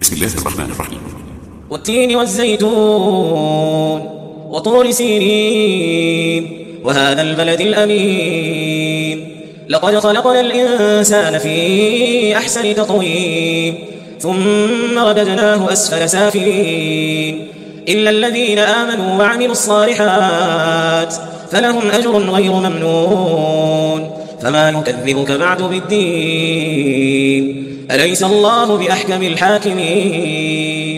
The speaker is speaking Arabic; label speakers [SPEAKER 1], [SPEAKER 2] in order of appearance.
[SPEAKER 1] بسم الله الرحمن الرحيم.
[SPEAKER 2] والتين والزيتون وطور سينين وهذا البلد الأمين لقد خلقنا الإنسان في أحسن تقويم ثم رددناه أسفل سافلين إلا الذين آمنوا وعملوا الصالحات فلهم أجر غير ممنون فما يكذبك بعد بالدين أليس الله بأحكم الحاكمين